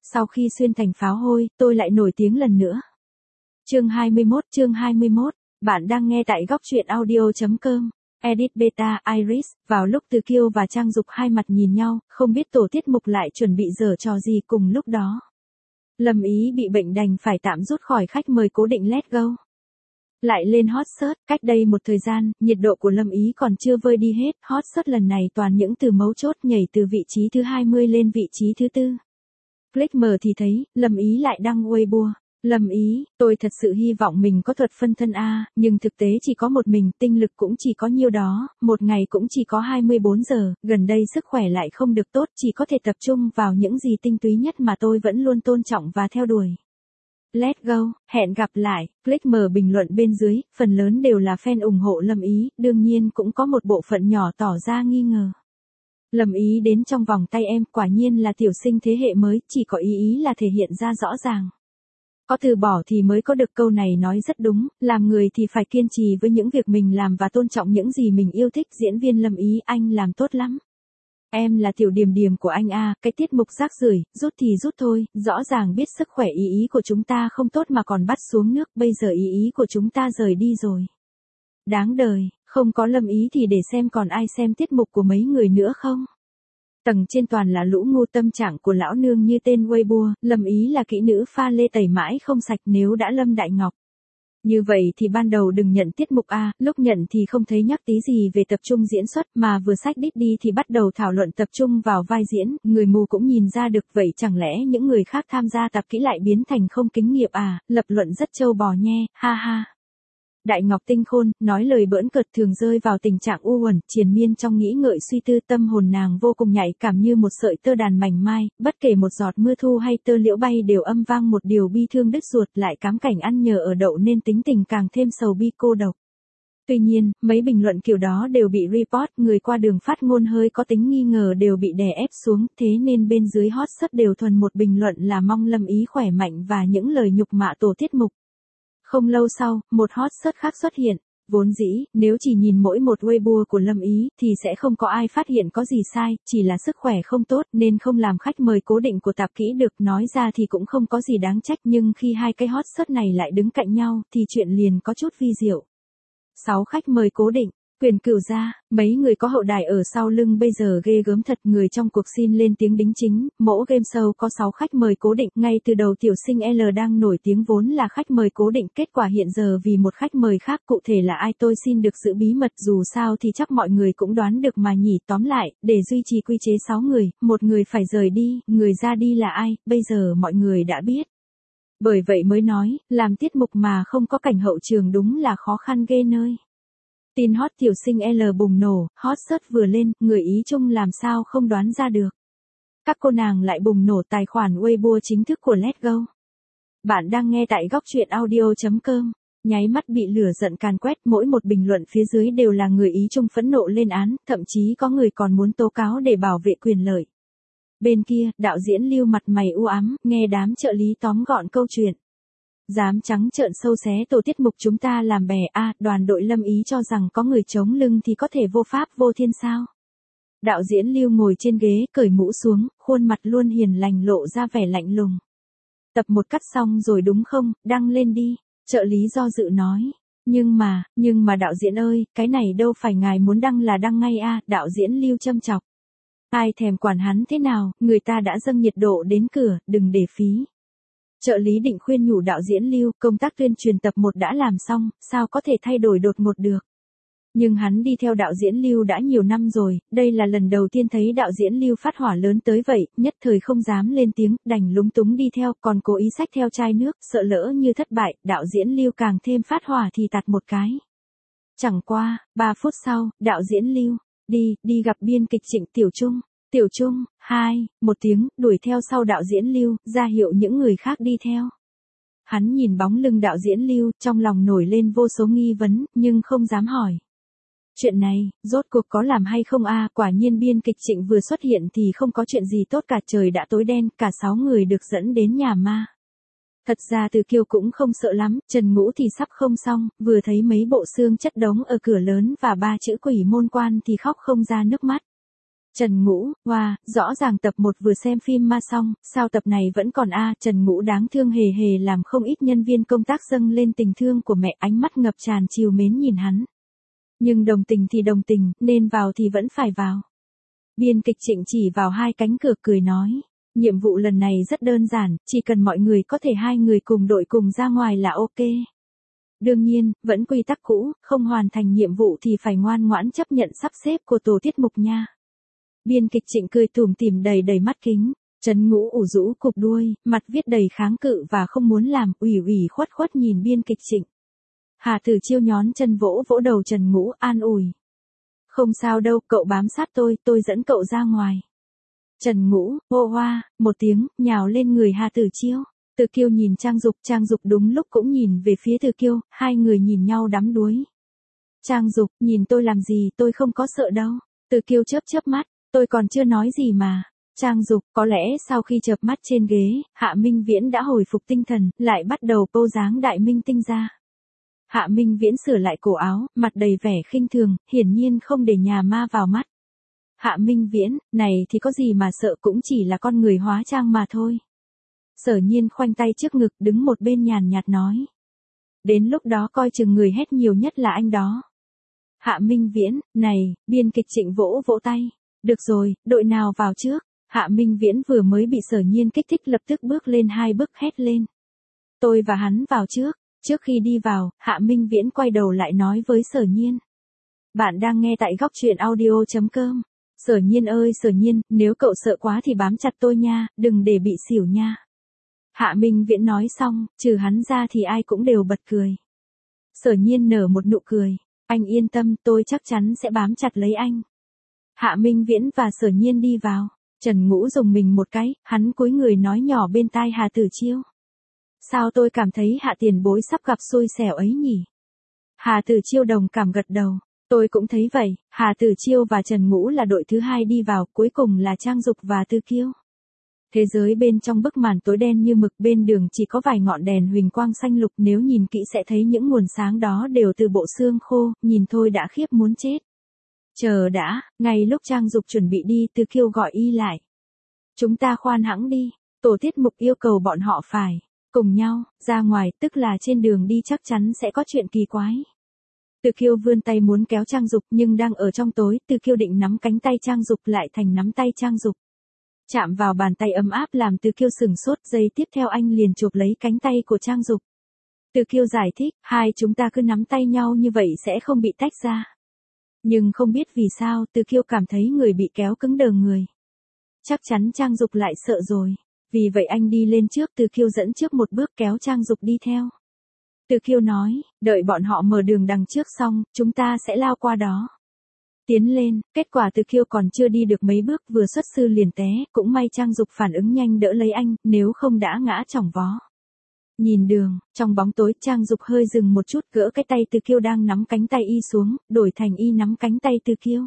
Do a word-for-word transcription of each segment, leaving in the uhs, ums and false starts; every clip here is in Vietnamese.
Sau khi xuyên thành pháo hôi, tôi lại nổi tiếng lần nữa. Chương hai mươi mốt, chương hai mươi mốt, bạn đang nghe tại góc truyện audio chấm com. Edit Beta Iris, vào lúc Từ Kiêu và Trang Dục hai mặt nhìn nhau, không biết tổ tiết mục lại chuẩn bị giở trò gì cùng lúc đó. Lâm Ý bị bệnh đành phải tạm rút khỏi khách mời cố định Let's Go. Lại lên hot search, cách đây một thời gian, nhiệt độ của Lâm Ý còn chưa vơi đi hết, hot search lần này toàn những từ mấu chốt nhảy từ vị trí thứ hai mươi lên vị trí thứ tư. Click mở thì thấy, Lâm Ý lại đăng Weibo. Lâm Ý, tôi thật sự hy vọng mình có thuật phân thân A, nhưng thực tế chỉ có một mình, tinh lực cũng chỉ có nhiêu đó, một ngày cũng chỉ có hai mươi bốn giờ, gần đây sức khỏe lại không được tốt, chỉ có thể tập trung vào những gì tinh túy nhất mà tôi vẫn luôn tôn trọng và theo đuổi. Let's go, hẹn gặp lại, click mở bình luận bên dưới, phần lớn đều là fan ủng hộ Lâm Ý, đương nhiên cũng có một bộ phận nhỏ tỏ ra nghi ngờ. Lâm Ý đến trong vòng tay em, quả nhiên là tiểu sinh thế hệ mới, chỉ có ý ý là thể hiện ra rõ ràng. Có từ bỏ thì mới có được, câu này nói rất đúng, làm người thì phải kiên trì với những việc mình làm và tôn trọng những gì mình yêu thích. Diễn viên Lâm Ý, anh làm tốt lắm. Em là tiểu điềm điềm của anh a, cái tiết mục rác rưởi, rút thì rút thôi, rõ ràng biết sức khỏe ý ý của chúng ta không tốt mà còn bắt xuống nước, bây giờ ý ý của chúng ta rời đi rồi. Đáng đời, không có Lâm Ý thì để xem còn ai xem tiết mục của mấy người nữa không? Tầng trên toàn là lũ ngu, tâm trạng của lão nương như tên Weibo, Lâm Ý là kỹ nữ pha lê tẩy mãi không sạch, nếu đã Lâm Đại Ngọc. Như vậy thì ban đầu đừng nhận tiết mục A, lúc nhận thì không thấy nhắc tí gì về tập trung diễn xuất, mà vừa sách đít đi thì bắt đầu thảo luận tập trung vào vai diễn, người mù cũng nhìn ra được, vậy chẳng lẽ những người khác tham gia tập kỹ lại biến thành không kinh nghiệm à, lập luận rất trâu bò nhe, ha ha. Đại Ngọc tinh khôn, nói lời bỡn cợt, thường rơi vào tình trạng u uẩn, triền miên trong nghĩ ngợi suy tư, tâm hồn nàng vô cùng nhạy cảm như một sợi tơ đàn mảnh mai, bất kể một giọt mưa thu hay tơ liễu bay đều âm vang một điều bi thương đứt ruột, lại cám cảnh ăn nhờ ở đậu nên tính tình càng thêm sầu bi cô độc. Tuy nhiên, mấy bình luận kiểu đó đều bị report, người qua đường phát ngôn hơi có tính nghi ngờ đều bị đè ép xuống, thế nên bên dưới hot search đều thuần một bình luận là mong Lâm Ý khỏe mạnh và những lời nhục mạ tổ tiết mục. Không lâu sau, một hot search khác xuất hiện. Vốn dĩ, nếu chỉ nhìn mỗi một Weibo của Lâm Ý, thì sẽ không có ai phát hiện có gì sai, chỉ là sức khỏe không tốt nên không làm khách mời cố định của tạp kỹ được, nói ra thì cũng không có gì đáng trách, nhưng khi hai cái hot search này lại đứng cạnh nhau, thì chuyện liền có chút vi diệu. sáu khách mời cố định. Quyền Cửu gia, mấy người có hậu đài ở sau lưng bây giờ ghê gớm thật, người trong cuộc xin lên tiếng đính chính, mỗi game show có sáu khách mời cố định, ngay từ đầu tiểu sinh L đang nổi tiếng vốn là khách mời cố định, kết quả hiện giờ vì một khách mời khác, cụ thể là ai tôi xin được giữ bí mật, dù sao thì chắc mọi người cũng đoán được mà nhỉ. Tóm lại, để duy trì quy chế sáu người, một người phải rời đi, người ra đi là ai, bây giờ mọi người đã biết. Bởi vậy mới nói, làm tiết mục mà không có cảnh hậu trường đúng là khó khăn ghê nơi. Tin hot tiểu sinh L bùng nổ, hot search vừa lên, người Ý chung làm sao không đoán ra được. Các cô nàng lại bùng nổ tài khoản Weibo chính thức của Let's Go. Bạn đang nghe tại góc truyện audio chấm com. Nháy mắt bị lửa giận càn quét, mỗi một bình luận phía dưới đều là người Ý chung phẫn nộ lên án, thậm chí có người còn muốn tố cáo để bảo vệ quyền lợi. Bên kia, đạo diễn Lưu mặt mày u ám, nghe đám trợ lý tóm gọn câu chuyện. Dám trắng trợn sâu xé tổ tiết mục chúng ta làm bè a, à, đoàn đội Lâm Ý cho rằng có người chống lưng thì có thể vô pháp vô thiên sao. Đạo diễn Lưu ngồi trên ghế, cởi mũ xuống, khuôn mặt luôn hiền lành lộ ra vẻ lạnh lùng. Tập một cắt xong rồi đúng không, đăng lên đi, trợ lý do dự nói. Nhưng mà, nhưng mà đạo diễn ơi, cái này đâu phải ngài muốn đăng là đăng ngay a, à, đạo diễn Lưu châm chọc. Ai thèm quản hắn thế nào, người ta đã dâng nhiệt độ đến cửa, đừng để phí. Trợ lý định khuyên nhủ đạo diễn Lưu, công tác tuyên truyền tập một đã làm xong, sao có thể thay đổi đột ngột được. Nhưng hắn đi theo đạo diễn Lưu đã nhiều năm rồi, đây là lần đầu tiên thấy đạo diễn Lưu phát hỏa lớn tới vậy, nhất thời không dám lên tiếng, đành lúng túng đi theo, còn cố ý xách theo chai nước, sợ lỡ như thất bại, đạo diễn Lưu càng thêm phát hỏa thì tạt một cái. Chẳng qua, ba phút sau, đạo diễn Lưu, đi, đi gặp biên kịch Trịnh Tiểu Trung. Tiểu Trung, hai, một tiếng, đuổi theo sau đạo diễn Lưu, ra hiệu những người khác đi theo. Hắn nhìn bóng lưng đạo diễn Lưu, trong lòng nổi lên vô số nghi vấn, nhưng không dám hỏi. Chuyện này, rốt cuộc có làm hay không a? Quả nhiên biên kịch Trịnh vừa xuất hiện thì không có chuyện gì tốt cả, trời đã tối đen, cả sáu người được dẫn đến nhà ma. Thật ra Từ Kiêu cũng không sợ lắm, Trần Ngũ thì sắp không xong, vừa thấy mấy bộ xương chất đống ở cửa lớn và ba chữ quỷ môn quan thì khóc không ra nước mắt. Trần Ngũ, wow, rõ ràng tập một vừa xem phim ma xong, sao tập này vẫn còn a? Trần Ngũ đáng thương hề hề làm không ít nhân viên công tác dâng lên tình thương của mẹ, ánh mắt ngập tràn trìu mến nhìn hắn. Nhưng đồng tình thì đồng tình, nên vào thì vẫn phải vào. Biên kịch Trịnh chỉ vào hai cánh cửa cười nói, nhiệm vụ lần này rất đơn giản, chỉ cần mọi người có thể hai người cùng đội cùng ra ngoài là ok. Đương nhiên, vẫn quy tắc cũ, không hoàn thành nhiệm vụ thì phải ngoan ngoãn chấp nhận sắp xếp của tổ tiết mục nha. Biên kịch Trịnh cười tủm tỉm đầy đầy mắt kính, Trần Ngũ ủ rũ cụp đuôi, mặt viết đầy kháng cự và không muốn làm, ủy ủy khuất khuất nhìn biên kịch Trịnh. Hà Tử Chiêu nhón chân vỗ vỗ đầu Trần Ngũ an ủi. Không sao đâu, cậu bám sát tôi, tôi dẫn cậu ra ngoài. Trần Ngũ, hô hoa, một tiếng, nhào lên người Hà Tử Chiêu. Từ Kiêu nhìn Trang Dục, Trang Dục đúng lúc cũng nhìn về phía Từ Kiêu, hai người nhìn nhau đắm đuối. Trang Dục, nhìn tôi làm gì, tôi không có sợ đâu. Từ Kiêu chớp chớp mắt, tôi còn chưa nói gì mà. Trang Dục, có lẽ sau khi chợp mắt trên ghế, Hạ Minh Viễn đã hồi phục tinh thần, lại bắt đầu pô dáng đại minh tinh ra. Hạ Minh Viễn sửa lại cổ áo, mặt đầy vẻ khinh thường, hiển nhiên không để nhà ma vào mắt. Hạ Minh Viễn, này thì có gì mà sợ, cũng chỉ là con người hóa trang mà thôi. Sở Nhiên khoanh tay trước ngực đứng một bên nhàn nhạt nói. Đến lúc đó coi chừng người hét nhiều nhất là anh đó. Hạ Minh Viễn, này, biên kịch Trịnh vỗ vỗ tay. Được rồi, đội nào vào trước? Hạ Minh Viễn vừa mới bị Sở Nhiên kích thích lập tức bước lên hai bước hét lên. Tôi và hắn vào trước. Trước khi đi vào, Hạ Minh Viễn quay đầu lại nói với Sở Nhiên. Bạn đang nghe tại góc truyện audio chấm com. Sở Nhiên ơi Sở Nhiên, nếu cậu sợ quá thì bám chặt tôi nha, đừng để bị xỉu nha. Hạ Minh Viễn nói xong, trừ hắn ra thì ai cũng đều bật cười. Sở Nhiên nở một nụ cười. Anh yên tâm, tôi chắc chắn sẽ bám chặt lấy anh. Hạ Minh Viễn và Sở Nhiên đi vào. Trần Ngũ dùng mình một cái, hắn cúi người nói nhỏ bên tai Hà Tử Chiêu. Sao tôi cảm thấy Hạ tiền bối sắp gặp xui xẻo ấy nhỉ? Hà Tử Chiêu đồng cảm gật đầu. Tôi cũng thấy vậy, Hà Tử Chiêu và Trần Ngũ là đội thứ hai đi vào, cuối cùng là Trang Dục và Tư Kiêu. Thế giới bên trong bức màn tối đen như mực, bên đường chỉ có vài ngọn đèn huỳnh quang xanh lục, nếu nhìn kỹ sẽ thấy những nguồn sáng đó đều từ bộ xương khô, nhìn thôi đã khiếp muốn chết. Chờ đã, ngay lúc Trang Dục chuẩn bị đi, Tư Kiêu gọi y lại. Chúng ta khoan hãng đi, tổ tiết mục yêu cầu bọn họ phải cùng nhau ra ngoài, tức là trên đường đi chắc chắn sẽ có chuyện kỳ quái. Từ Kiêu vươn tay muốn kéo Trang Dục nhưng đang ở trong tối, Từ Kiêu định nắm cánh tay Trang Dục lại thành nắm tay Trang Dục. Chạm vào bàn tay ấm áp làm Từ Kiêu sừng sốt, giây tiếp theo anh liền chụp lấy cánh tay của Trang Dục. Từ Kiêu giải thích, hai chúng ta cứ nắm tay nhau như vậy sẽ không bị tách ra. Nhưng không biết vì sao, Từ Kiêu cảm thấy người bị kéo cứng đờ người. Chắc chắn Trang Dục lại sợ rồi. Vì vậy anh đi lên trước, Từ Kiêu dẫn trước một bước kéo Trang Dục đi theo. Từ Kiêu nói, đợi bọn họ mở đường đằng trước xong, chúng ta sẽ lao qua đó. Tiến lên, kết quả Từ Kiêu còn chưa đi được mấy bước vừa xuất sư liền té, cũng may Trang Dục phản ứng nhanh đỡ lấy anh, nếu không đã ngã chỏng vó. Nhìn đường, trong bóng tối Trang Dục hơi dừng một chút, gỡ cái tay Từ Kiêu đang nắm cánh tay y xuống, đổi thành y nắm cánh tay Từ Kiêu.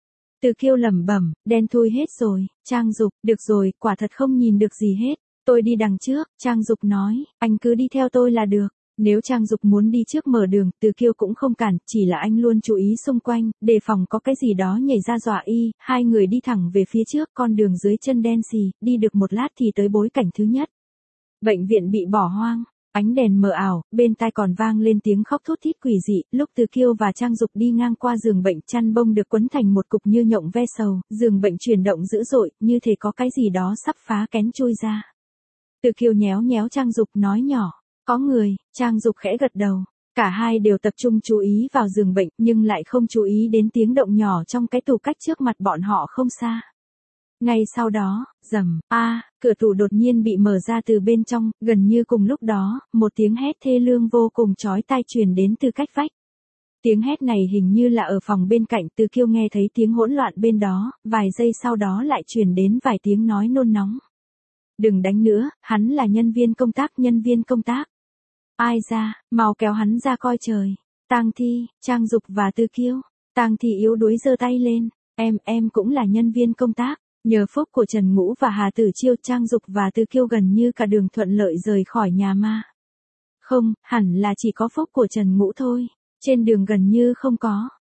Từ Kiêu lẩm bẩm, đen thui hết rồi. Trang Dục, được rồi, quả thật không nhìn được gì hết. Tôi đi đằng trước, Trang Dục nói, anh cứ đi theo tôi là được. Nếu Trang Dục muốn đi trước mở đường, Từ Kiêu cũng không cản, chỉ là anh luôn chú ý xung quanh, đề phòng có cái gì đó nhảy ra dọa y. Hai người đi thẳng về phía trước, con đường dưới chân đen xì, đi được một lát thì tới bối cảnh thứ nhất. Bệnh viện bị bỏ hoang. Ánh đèn mờ ảo, bên tai còn vang lên tiếng khóc thút thít quỷ dị, lúc Từ Kiêu và Trang Dục đi ngang qua giường bệnh, chăn bông được quấn thành một cục như nhộng ve sầu, giường bệnh chuyển động dữ dội, như thể có cái gì đó sắp phá kén chui ra. Từ Kiêu nhéo nhéo Trang Dục nói nhỏ, có người. Trang Dục khẽ gật đầu. Cả hai đều tập trung chú ý vào giường bệnh, nhưng lại không chú ý đến tiếng động nhỏ trong cái tủ cách trước mặt bọn họ không xa. Ngay sau đó, rầm, a, cửa tủ đột nhiên bị mở ra từ bên trong, gần như cùng lúc đó, một tiếng hét thê lương vô cùng chói tai truyền đến từ cách vách. Tiếng hét này hình như là ở phòng bên cạnh, Từ Kiêu nghe thấy tiếng hỗn loạn bên đó, vài giây sau đó lại truyền đến vài tiếng nói nôn nóng. Đừng đánh nữa, hắn là nhân viên công tác, nhân viên công tác. Ai ra, mau kéo hắn ra coi trời. Tang Thi, Trang Dục và Từ Kiêu. Tang Thi yếu đuối giơ tay lên, em, em cũng là nhân viên công tác. Nhờ phúc của Trần Ngũ và Hà Tử Chiêu, Trang Dục và Từ Kiêu gần như cả đường thuận lợi rời khỏi nhà ma. Không, hẳn là chỉ có phúc của Trần Ngũ thôi. Trên đường gần như không có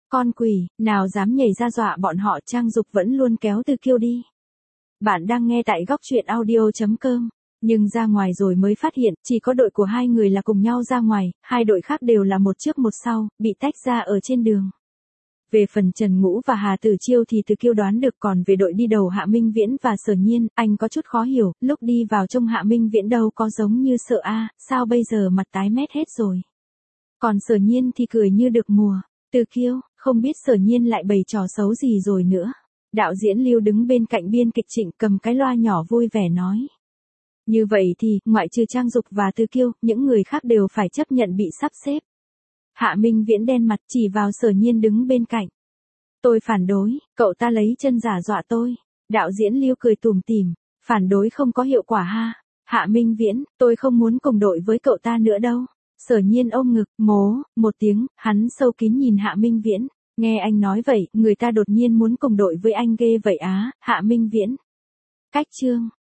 Con quỷ, nào dám nhảy ra dọa bọn họ, Trang Dục vẫn luôn kéo Từ Kiêu đi. Bạn đang nghe tại góc truyện audio.com. Nhưng ra ngoài rồi mới phát hiện, chỉ có đội của hai người là cùng nhau ra ngoài, hai đội khác đều là một trước một sau, bị tách ra ở trên đường. Về phần Trần Ngũ và Hà Tử Chiêu thì Từ Kiêu đoán được, còn về đội đi đầu Hạ Minh Viễn và Sở Nhiên, anh có chút khó hiểu, lúc đi vào trông Hạ Minh Viễn đâu có giống như sợ a, sao bây giờ mặt tái mét hết rồi. Còn Sở Nhiên thì cười như được mùa. Từ Kiêu, không biết Sở Nhiên lại bày trò xấu gì rồi nữa. Đạo diễn Lưu đứng bên cạnh biên kịch Trịnh cầm cái loa nhỏ vui vẻ nói. Như vậy thì, ngoại trừ Trang Dục và Từ Kiêu, những người khác đều phải chấp nhận bị sắp xếp. Hạ Minh Viễn đen mặt chỉ vào Sở Nhiên đứng bên cạnh. Tôi phản đối, cậu ta lấy chân giả dọa tôi. Đạo diễn Lưu cười tủm tỉm, phản đối không có hiệu quả ha. Hạ Minh Viễn, tôi không muốn cùng đội với cậu ta nữa đâu. Sở Nhiên ôm ngực, mố, một tiếng, hắn sâu kín nhìn Hạ Minh Viễn. Nghe anh nói vậy, người ta đột nhiên muốn cùng đội với anh ghê vậy á, Hạ Minh Viễn. Cách chương.